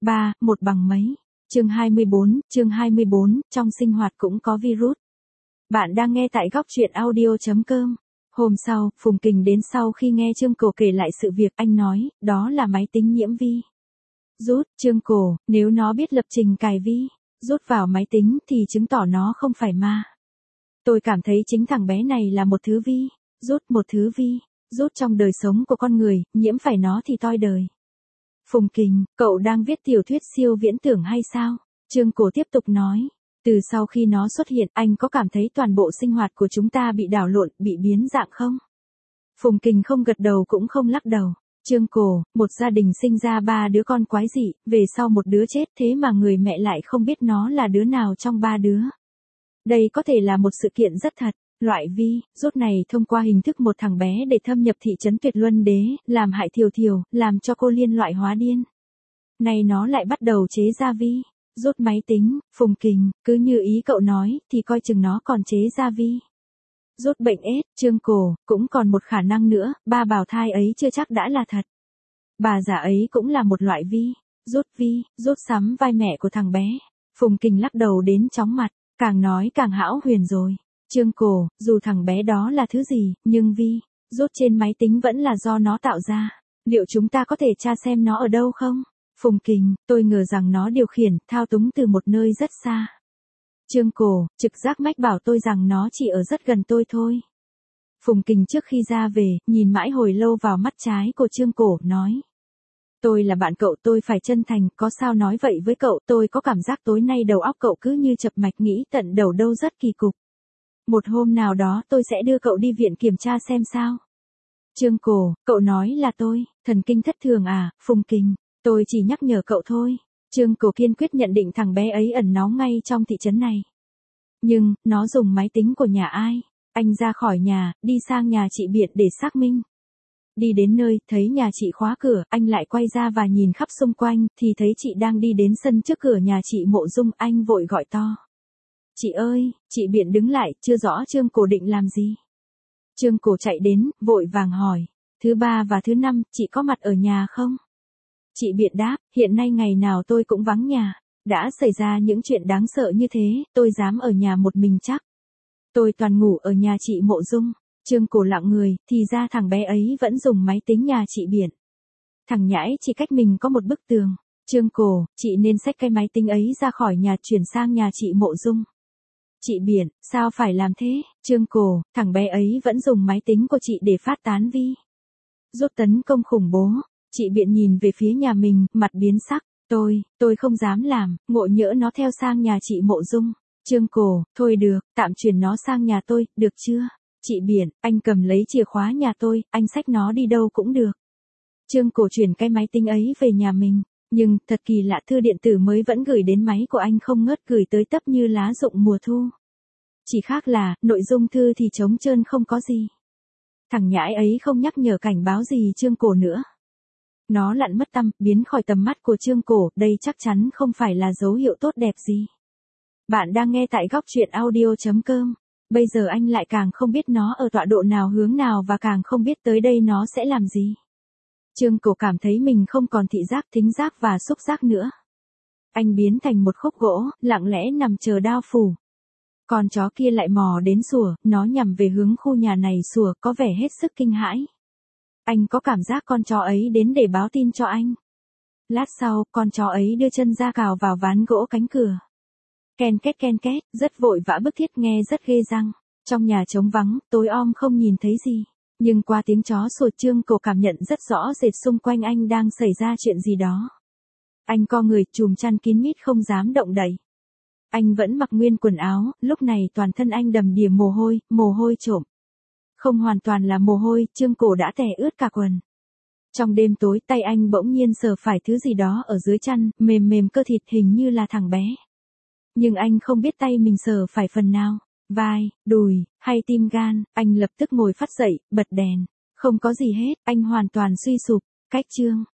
1 bằng mấy. Chương 24, trong sinh hoạt cũng có virus. Bạn đang nghe tại góc truyện audio.com. Hôm sau, Phùng Kình đến sau khi nghe Trương Cổ kể lại sự việc, anh nói, đó là máy tính nhiễm vi. Rút, Trương Cổ, nếu nó biết lập trình cài vi, rút vào máy tính thì chứng tỏ nó không phải ma. Tôi cảm thấy chính thằng bé này là một thứ vi, một thứ vi, rút trong đời sống của con người, nhiễm phải nó thì toi đời. Phùng Kình, cậu đang viết tiểu thuyết siêu viễn tưởng hay sao? Trương Cổ tiếp tục nói. Từ sau khi nó xuất hiện, anh có cảm thấy toàn bộ sinh hoạt của chúng ta bị đảo lộn, bị biến dạng không? Phùng Kình không gật đầu cũng không lắc đầu. Trương Cổ, một gia đình sinh ra 3 đứa con quái dị, về sau một đứa chết, thế mà người mẹ lại không biết nó là đứa nào trong 3 đứa. Đây có thể là một sự kiện rất thật. Loại vi, rút này thông qua hình thức một thằng bé để thâm nhập thị trấn Tuyệt Luân Đế, làm hại Thiều Thiều, làm cho cô Liên loại hóa điên. Này nó lại bắt đầu chế ra vi. Rút máy tính, Phùng Kình, cứ như ý cậu nói, thì coi chừng nó còn chế ra vi. Rút bệnh ết, Trương Cổ, cũng còn một khả năng nữa, ba bào thai ấy chưa chắc đã là thật. Bà già ấy cũng là một loại vi. Rút sắm vai mẹ của thằng bé. Phùng Kình lắc đầu đến chóng mặt, càng nói càng hão huyền rồi. Trương Cổ, dù thằng bé đó là thứ gì, nhưng vi, rút trên máy tính vẫn là do nó tạo ra. Liệu chúng ta có thể tra xem nó ở đâu không? Phùng Kình, tôi ngờ rằng nó điều khiển, thao túng từ một nơi rất xa. Trương Cổ, trực giác mách bảo tôi rằng nó chỉ ở rất gần tôi thôi. Phùng Kình trước khi ra về, nhìn mãi hồi lâu vào mắt trái của Trương Cổ, nói. Tôi là bạn cậu, tôi phải chân thành, có sao nói vậy với cậu, tôi có cảm giác tối nay đầu óc cậu cứ như chập mạch, nghĩ tận đầu đâu rất kỳ cục. Một hôm nào đó tôi sẽ đưa cậu đi viện kiểm tra xem sao. Trương Cổ, cậu nói là tôi, thần kinh thất thường à? Phùng Kình, tôi chỉ nhắc nhở cậu thôi. Trương Cổ kiên quyết nhận định thằng bé ấy ẩn náu ngay trong thị trấn này. Nhưng, nó dùng máy tính của nhà ai? Anh ra khỏi nhà, đi sang nhà chị Biện để xác minh. Đi đến nơi, thấy nhà chị khóa cửa, anh lại quay ra và nhìn khắp xung quanh, thì thấy chị đang đi đến sân trước cửa nhà chị Mộ Dung, anh vội gọi to. Chị ơi, chị Biện đứng lại, chưa rõ Trương Cổ định làm gì. Trương Cổ chạy đến, vội vàng hỏi. Thứ 3 và thứ 5, chị có mặt ở nhà không? Chị Biện đáp, hiện nay ngày nào tôi cũng vắng nhà. Đã xảy ra những chuyện đáng sợ như thế, tôi dám ở nhà một mình chắc. Tôi toàn ngủ ở nhà chị Mộ Dung. Trương Cổ lặng người, thì ra thằng bé ấy vẫn dùng máy tính nhà chị Biện. Thằng nhãi chỉ cách mình có một bức tường. Trương Cổ, chị nên xách cái máy tính ấy ra khỏi nhà chuyển sang nhà chị Mộ Dung. Chị Biện, sao phải làm thế? Trương Cổ, thằng bé ấy vẫn dùng máy tính của chị để phát tán vi. Rút tấn công khủng bố. Chị Biện nhìn về phía nhà mình, mặt biến sắc. Tôi không dám làm, ngộ nhỡ nó theo sang nhà chị Mộ Dung. Trương Cổ, thôi được, tạm chuyển nó sang nhà tôi, được chưa? Chị Biện, anh cầm lấy chìa khóa nhà tôi, anh xách nó đi đâu cũng được. Trương Cổ chuyển cái máy tính ấy về nhà mình. Nhưng, thật kỳ lạ, thư điện tử mới vẫn gửi đến máy của anh không ngớt gửi tới tấp như lá rụng mùa thu. Chỉ khác là, nội dung thư thì trống trơn không có gì. Thằng nhãi ấy không nhắc nhở cảnh báo gì Trương Cổ nữa. Nó lặn mất tăm, biến khỏi tầm mắt của Trương Cổ, đây chắc chắn không phải là dấu hiệu tốt đẹp gì. Bạn đang nghe tại góc truyện audio.com. Bây giờ anh lại càng không biết nó ở tọa độ nào, hướng nào, và càng không biết tới đây nó sẽ làm gì. Trương Cổ cảm thấy mình không còn thị giác, thính giác và xúc giác nữa. Anh biến thành một khúc gỗ, lặng lẽ nằm chờ đao phủ. Con chó kia lại mò đến sủa, nó nhằm về hướng khu nhà này sủa, có vẻ hết sức kinh hãi. Anh có cảm giác con chó ấy đến để báo tin cho anh. Lát sau, con chó ấy đưa chân ra cào vào ván gỗ cánh cửa. Ken két, rất vội vã bức thiết, nghe rất ghê răng. Trong nhà trống vắng, tối om không nhìn thấy gì. Nhưng qua tiếng chó sủa, Trương Cổ cảm nhận rất rõ rệt xung quanh anh đang xảy ra chuyện gì đó. Anh co người, chùm chăn kín mít không dám động đậy. Anh vẫn mặc nguyên quần áo, lúc này toàn thân anh đầm đìa mồ hôi trộm. Không hoàn toàn là mồ hôi, Trương Cổ đã tè ướt cả quần. Trong đêm tối, tay anh bỗng nhiên sờ phải thứ gì đó ở dưới chăn, mềm cơ thịt, hình như là thằng bé. Nhưng anh không biết tay mình sờ phải phần nào, vai, đùi, hay tim gan. Anh lập tức ngồi phắt dậy, bật đèn. Không có gì hết, anh hoàn toàn suy sụp. Cách chương